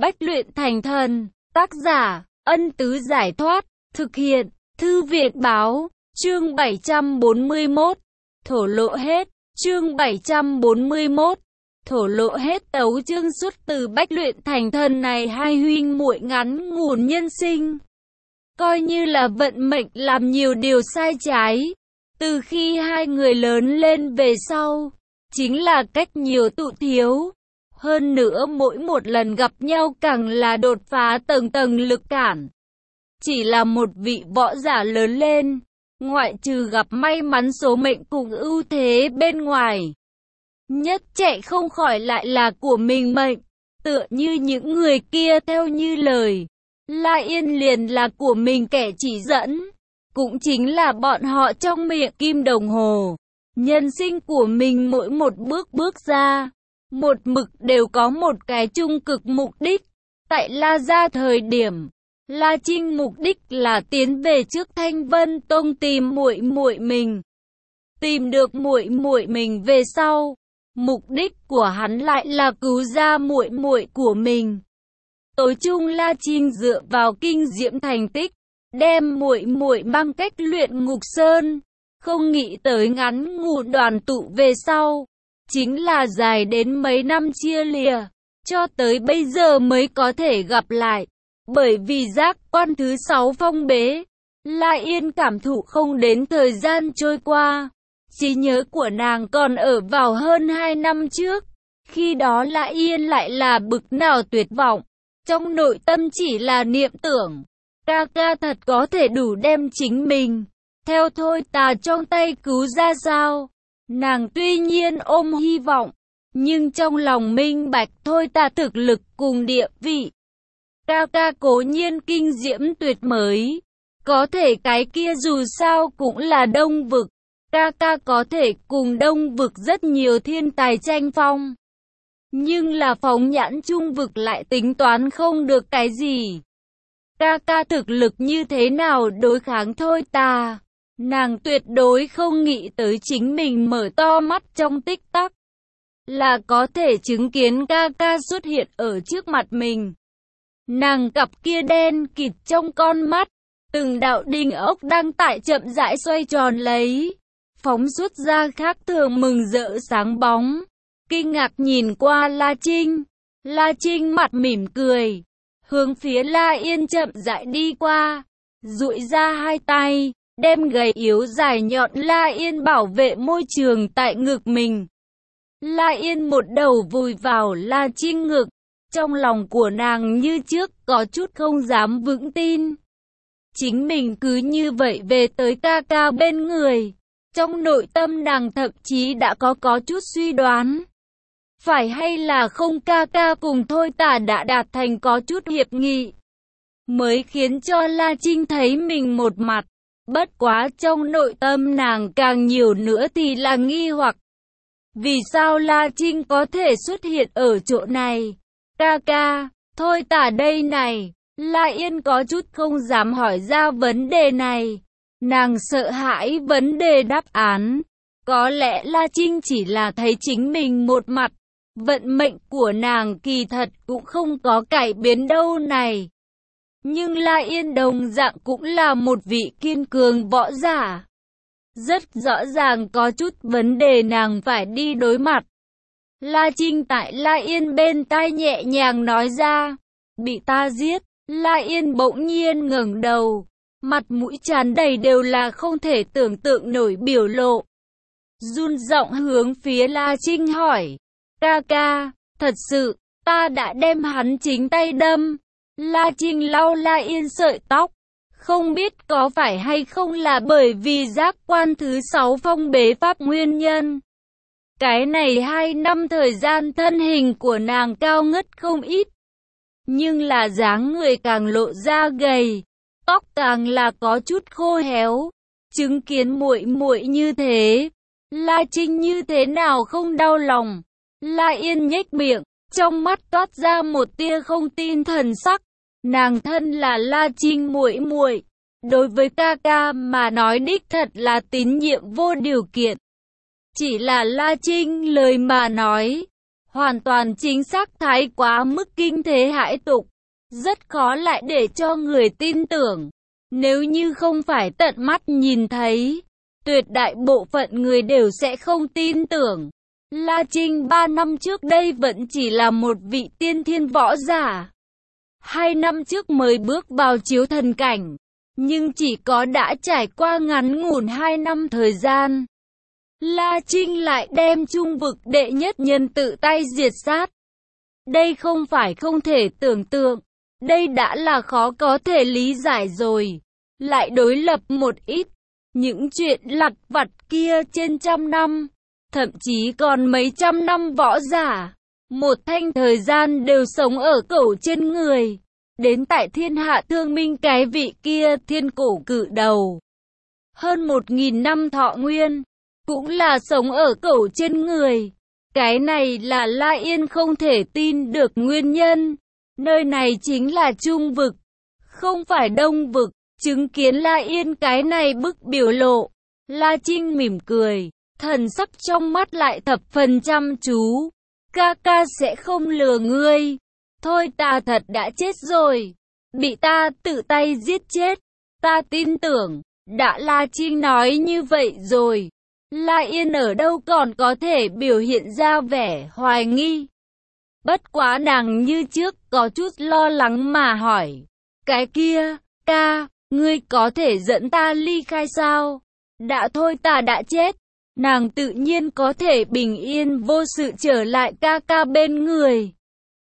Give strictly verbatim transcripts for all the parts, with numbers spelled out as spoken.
Bách luyện thành thần. Tác giả, Ân Tứ Giải Thoát. Thực hiện, Thư Viện Báo. Chương bảy trăm bốn mươi mốt. Thổ lộ hết. Chương bảy trăm bốn mươi mốt. Thổ lộ hết. Tấu chương xuất từ Bách luyện thành thần này hai huynh muội ngắn ngủn nhân sinh. Coi như là vận mệnh làm nhiều điều sai trái. Từ khi hai người lớn lên về sau, chính là cách nhiều tụ thiếu. Hơn nữa mỗi một lần gặp nhau càng là đột phá tầng tầng lực cản. Chỉ là một vị võ giả lớn lên, ngoại trừ gặp may mắn số mệnh cùng ưu thế bên ngoài, nhất chạy không khỏi lại là của mình mệnh. Tựa như những người kia theo như lời, La Yên liền là của mình kẻ chỉ dẫn, cũng chính là bọn họ trong miệng kim đồng hồ. Nhân sinh của mình mỗi một bước bước ra, một mực đều có một cái chung cực mục đích. Tại La Gia thời điểm, La Trinh mục đích là tiến về trước Thanh Vân Tông tìm muội muội mình. Tìm được muội muội mình về sau, mục đích của hắn lại là cứu ra muội muội của mình. Tối chung La Trinh dựa vào kinh diễm thành tích, đem muội muội bằng cách luyện ngục sơn. Không nghĩ tới ngắn ngủn đoàn tụ về sau, chính là dài đến mấy năm chia lìa, cho tới bây giờ mới có thể gặp lại. Bởi vì giác quan thứ sáu phong bế, La Yên cảm thụ không đến thời gian trôi qua. Trí nhớ của nàng còn ở vào hơn hai năm trước. Khi đó La Yên lại là bực nào tuyệt vọng. Trong nội tâm chỉ là niệm tưởng, ca ca thật có thể đủ đem chính mình theo Thôi Tà trong tay cứu ra sao. Nàng tuy nhiên ôm hy vọng, nhưng trong lòng minh bạch Thôi Tà thực lực cùng địa vị. Ca ca cố nhiên kinh diễm tuyệt mới, có thể cái kia dù sao cũng là Đông Vực. Ca ca có thể cùng Đông Vực rất nhiều thiên tài tranh phong, nhưng là phóng nhãn Trung Vực lại tính toán không được cái gì. Ca ca thực lực như thế nào đối kháng Thôi Tà, nàng tuyệt đối không nghĩ tới chính mình mở to mắt trong tích tắc là có thể chứng kiến ca ca xuất hiện ở trước mặt mình. Nàng cặp kia đen kịt trong con mắt, từng đạo đinh ốc đang tại chậm rãi xoay tròn lấy, phóng xuất ra khác thường mừng rỡ sáng bóng. Kinh ngạc nhìn qua La Trinh, La Trinh mặt mỉm cười, hướng phía La Yên chậm rãi đi qua, duỗi ra hai tay, đem gầy yếu dài nhọn La Yên bảo vệ môi trường tại ngực mình. La Yên một đầu vùi vào La Trinh ngực, trong lòng của nàng như trước có chút không dám vững tin. Chính mình cứ như vậy về tới ca ca bên người. Trong nội tâm nàng thậm chí đã có có chút suy đoán. Phải hay là không ca ca cùng Thôi Tà đã đạt thành có chút hiệp nghị, mới khiến cho La Trinh thấy mình một mặt. Bất quá trong nội tâm nàng càng nhiều nữa thì là nghi hoặc. Vì sao La Trinh có thể xuất hiện ở chỗ này? Ca ca, Thôi Tà đây này. La Yên có chút không dám hỏi ra vấn đề này. Nàng sợ hãi vấn đề đáp án. Có lẽ La Trinh chỉ là thấy chính mình một mặt. Vận mệnh của nàng kỳ thật cũng không có cải biến đâu này. Nhưng La Yên đồng dạng cũng là một vị kiên cường võ giả. Rất rõ ràng có chút vấn đề nàng phải đi đối mặt. La Trinh tại La Yên bên tai nhẹ nhàng nói ra. Bị ta giết. La Yên bỗng nhiên ngẩng đầu. Mặt mũi tràn đầy đều là không thể tưởng tượng nổi biểu lộ. Run giọng hướng phía La Trinh hỏi. Ca ca, thật sự, ta đã đem hắn chính tay đâm. La Trinh lau La Yên sợi tóc. Không biết có phải hay không là bởi vì giác quan thứ sáu phong bế pháp nguyên nhân. Cái này hai năm thời gian thân hình của nàng cao ngất không ít. Nhưng là dáng người càng lộ ra gầy, tóc càng là có chút khô héo. Chứng kiến muội muội như thế, La Trinh như thế nào không đau lòng. La Yên nhếch miệng, trong mắt toát ra một tia không tin thần sắc. Nàng thân là La Trinh muội muội, đối với ca ca mà nói đích thật là tín nhiệm vô điều kiện. Chỉ là La Trinh lời mà nói, Hoàn toàn chính xác, thái quá mức kinh thế hãi tục. Rất khó lại để cho người tin tưởng. Nếu như không phải tận mắt nhìn thấy, tuyệt đại bộ phận người đều sẽ không tin tưởng. La Trinh ba năm trước đây vẫn chỉ là một vị tiên thiên võ giả. Hai năm trước mới bước vào chiếu thần cảnh. Nhưng chỉ có đã trải qua ngắn ngủn hai năm thời gian, La Trinh lại đem trung vực đệ nhất nhân tự tay diệt sát. Đây không phải không thể tưởng tượng. Đây đã là khó có thể lý giải rồi. Lại đối lập một ít. Những chuyện lặt vặt kia trên trăm năm. Thậm chí còn mấy trăm năm võ giả. Một thanh thời gian đều sống ở cẩu trên người. Đến tại thiên hạ thương minh cái vị kia thiên cổ cự đầu. Hơn một nghìn năm thọ nguyên. Cũng là sống ở cẩu trên người. Cái này là La Yên không thể tin được nguyên nhân. Nơi này chính là Trung vực, không phải Đông vực. Chứng kiến La Yên cái này bức biểu lộ, La Trinh mỉm cười, thần sắc trong mắt lại thập phần chăm chú. Ca ca sẽ không lừa ngươi. Thôi ta thật đã chết rồi. Bị ta tự tay giết chết. Ta tin tưởng. Đã La Trinh nói như vậy rồi. La Yên ở đâu còn có thể biểu hiện ra vẻ hoài nghi. Bất quá nàng như trước có chút lo lắng mà hỏi. Cái kia, ca, ngươi có thể dẫn ta ly khai sao? Đã thôi ta đã chết. Nàng tự nhiên có thể bình yên vô sự trở lại ca ca bên người.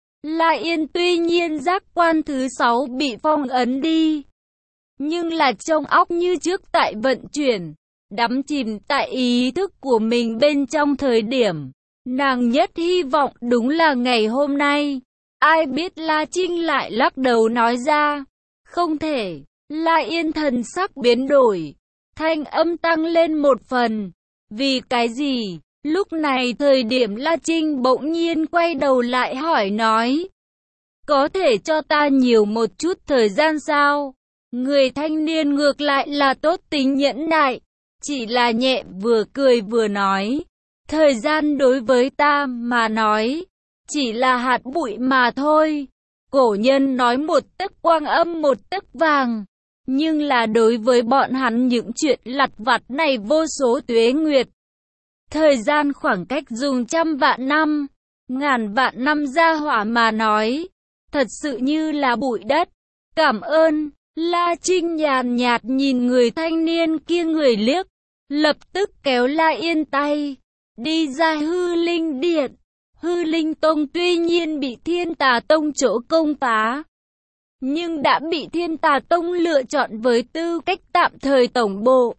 La Yên tuy nhiên giác quan thứ sáu bị phong ấn đi. Nhưng là trong óc như trước tại vận chuyển. Đắm chìm tại ý thức của mình bên trong thời điểm. Nàng nhất hy vọng đúng là ngày hôm nay. Ai biết La Trinh lại lắc đầu nói ra. Không thể. La Yên thần sắc biến đổi. Thanh âm tăng lên một phần. Vì cái gì? Lúc này thời điểm La Trinh bỗng nhiên quay đầu lại hỏi nói. Có thể cho ta nhiều một chút thời gian sao? Người thanh niên ngược lại là tốt tính nhẫn nại. Chỉ là nhẹ vừa cười vừa nói. Thời gian đối với ta mà nói. Chỉ là hạt bụi mà thôi. Cổ nhân nói một tấc quang âm một tấc vàng. Nhưng là đối với bọn hắn những chuyện lặt vặt này vô số tuế nguyệt. Thời gian khoảng cách dùng trăm vạn năm, ngàn vạn năm ra hỏa mà nói. Thật sự như là bụi đất. Cảm ơn. La Trinh nhàn nhạt nhìn người thanh niên kia người liếc. Lập tức kéo La Yên tay. Đi ra hư linh điện. Hư linh tông tuy nhiên bị thiên tà tông chỗ công phá. Nhưng đã bị thiên tà tông lựa chọn với tư cách tạm thời tổng bộ.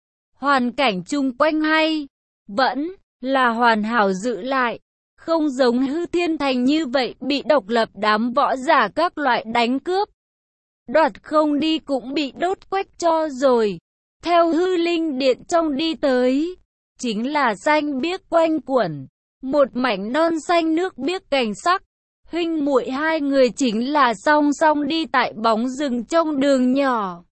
Hoàn cảnh chung quanh hay. Vẫn là hoàn hảo giữ lại. Không giống hư thiên thành như vậy bị độc lập đám võ giả các loại đánh cướp. Đoạt không đi cũng bị đốt quách cho rồi. Theo hư linh điện trong đi tới. Chính là xanh biếc quanh quẩn. Một mảnh non xanh nước biếc cảnh sắc. Huynh muội hai người chính là song song đi tại bóng rừng trong đường nhỏ.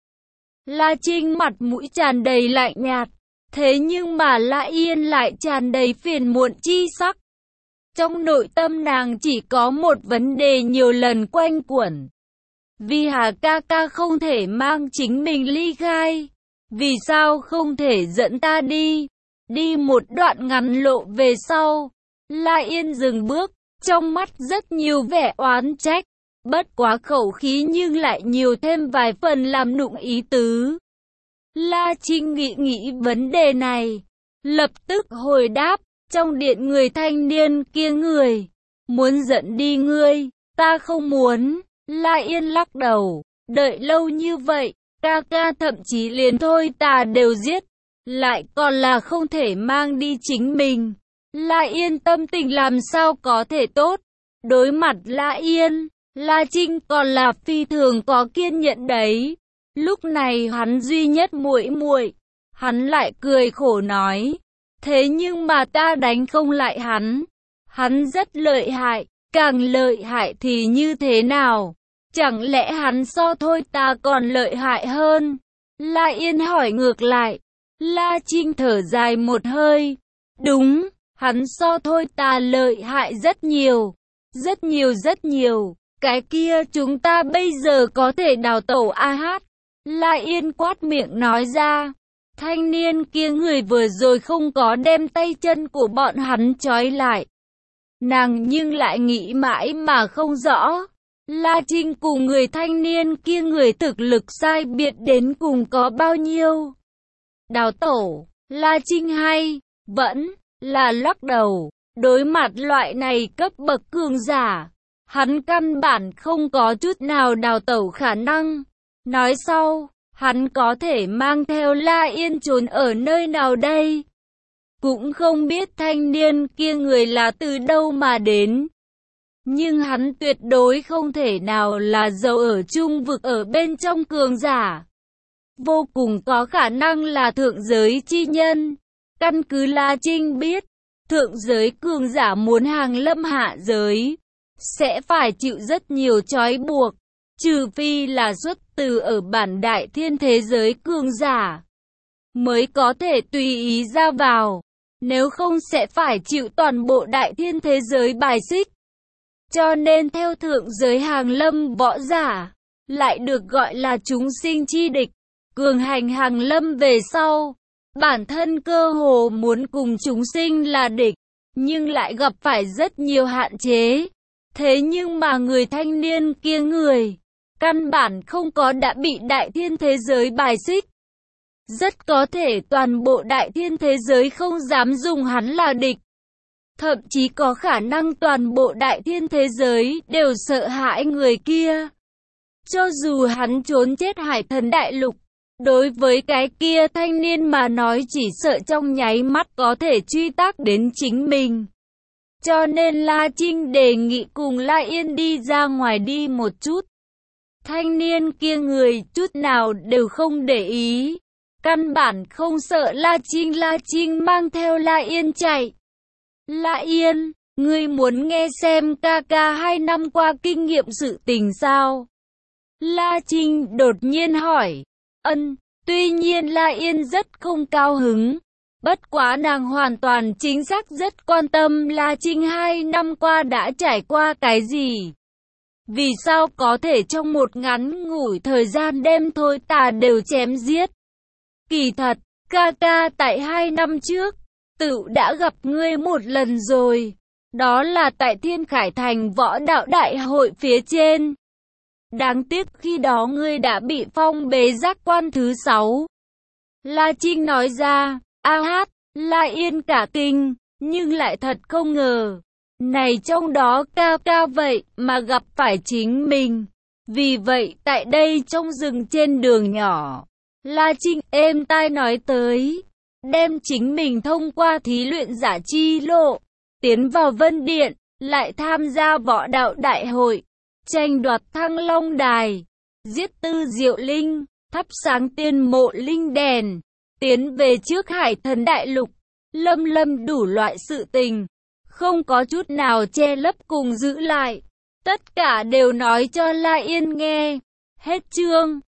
La Trinh mặt mũi tràn đầy lạnh nhạt. Thế nhưng mà La Yên lại tràn đầy phiền muộn chi sắc. Trong nội tâm nàng chỉ có một vấn đề nhiều lần quanh quẩn. Vì Hà ca ca không thể mang chính mình ly khai. Vì sao không thể dẫn ta đi? Đi một đoạn ngắn lộ về sau. La Yên dừng bước. Trong mắt rất nhiều vẻ oán trách. Bất quá khẩu khí nhưng lại nhiều thêm vài phần làm nụng ý tứ. La Trinh nghĩ nghĩ vấn đề này. Lập tức hồi đáp. Trong điện người thanh niên kia người. Muốn dẫn đi ngươi. Ta không muốn. La Yên lắc đầu. Đợi lâu như vậy. Ca ca thậm chí liền thôi ta đều giết. Lại còn là không thể mang đi chính mình. La Yên tâm tình làm sao có thể tốt. Đối mặt La Yên, La Trinh còn là phi thường có kiên nhẫn đấy. Lúc này hắn duy nhất muội muội, hắn lại cười khổ nói, thế nhưng mà ta đánh không lại hắn. Hắn rất lợi hại, càng lợi hại thì như thế nào? Chẳng lẽ hắn so thôi ta còn lợi hại hơn? La Yên hỏi ngược lại. La Trinh thở dài một hơi. Đúng, Hắn so thôi ta lợi hại rất nhiều, rất nhiều rất nhiều. Cái kia chúng ta bây giờ có thể đào tẩu a hát. La Yên quát miệng nói ra. Thanh niên kia người vừa rồi không có đem tay chân của bọn hắn trói lại. Nàng nhưng lại nghĩ mãi mà không rõ. La Trinh cùng người thanh niên kia người thực lực sai biệt đến cùng có bao nhiêu. Đào tẩu, La Trinh hay, vẫn là lắc đầu. Đối mặt loại này cấp bậc cường giả, hắn căn bản không có chút nào đào tẩu khả năng. Nói sau, hắn có thể mang theo La Yên trốn ở nơi nào đây? Cũng không biết thanh niên kia người là từ đâu mà đến. Nhưng hắn tuyệt đối không thể nào là giấu ở trung vực ở bên trong cường giả. Vô cùng có khả năng là thượng giới chi nhân. Căn cứ La Trinh biết, thượng giới cường giả muốn hàng lâm hạ giới, sẽ phải chịu rất nhiều trói buộc. Trừ phi là xuất từ ở bản đại thiên thế giới cường giả, mới có thể tùy ý ra vào. Nếu không sẽ phải chịu toàn bộ đại thiên thế giới bài xích. Cho nên theo thượng giới hàng lâm võ giả, lại được gọi là chúng sinh chi địch. Cường hành hàng lâm về sau, bản thân cơ hồ muốn cùng chúng sinh là địch, nhưng lại gặp phải rất nhiều hạn chế. Thế nhưng mà người thanh niên kia người, căn bản không có đã bị đại thiên thế giới bài xích. Rất có thể toàn bộ đại thiên thế giới không dám dùng hắn là địch. Thậm chí có khả năng toàn bộ đại thiên thế giới đều sợ hãi người kia. Cho dù hắn trốn chết Hải Thần Đại Lục, đối với cái kia thanh niên mà nói chỉ sợ trong nháy mắt có thể truy tác đến chính mình. Cho nên La Trinh đề nghị cùng La Yên đi ra ngoài đi một chút. Thanh niên kia người chút nào đều không để ý. Căn bản không sợ La Trinh. La Trinh mang theo La Yên chạy. La Yên, ngươi muốn nghe xem ca ca hai năm qua kinh nghiệm sự tình sao? La Trinh đột nhiên hỏi. Ân, tuy nhiên La Yên rất không cao hứng. Bất quá nàng hoàn toàn chính xác rất quan tâm La Trinh hai năm qua đã trải qua cái gì. Vì sao có thể trong một ngắn ngủi thời gian đêm thôi ta đều chém giết. Kỳ thật, ca ca tại hai năm trước, tự đã gặp ngươi một lần rồi. Đó là tại Thiên Khải Thành võ đạo đại hội phía trên. Đáng tiếc khi đó ngươi đã bị phong bế giác quan thứ sáu. La Trinh nói ra. A hát, La Yên cả kinh, nhưng lại thật không ngờ. Này trong đó ca ca vậy mà gặp phải chính mình. Vì vậy tại đây trong rừng trên đường nhỏ, La Trinh êm tai nói tới, đem chính mình thông qua thí luyện giả chi lộ, tiến vào Vân Điện, lại tham gia võ đạo đại hội, tranh đoạt Thăng Long Đài, giết Tư Diệu Linh, thắp sáng tiên mộ linh đèn, tiến về trước Hải Thần Đại Lục, lâm lâm đủ loại sự tình, không có chút nào che lấp cùng giữ lại, tất cả đều nói cho La Yên nghe. Hết chương.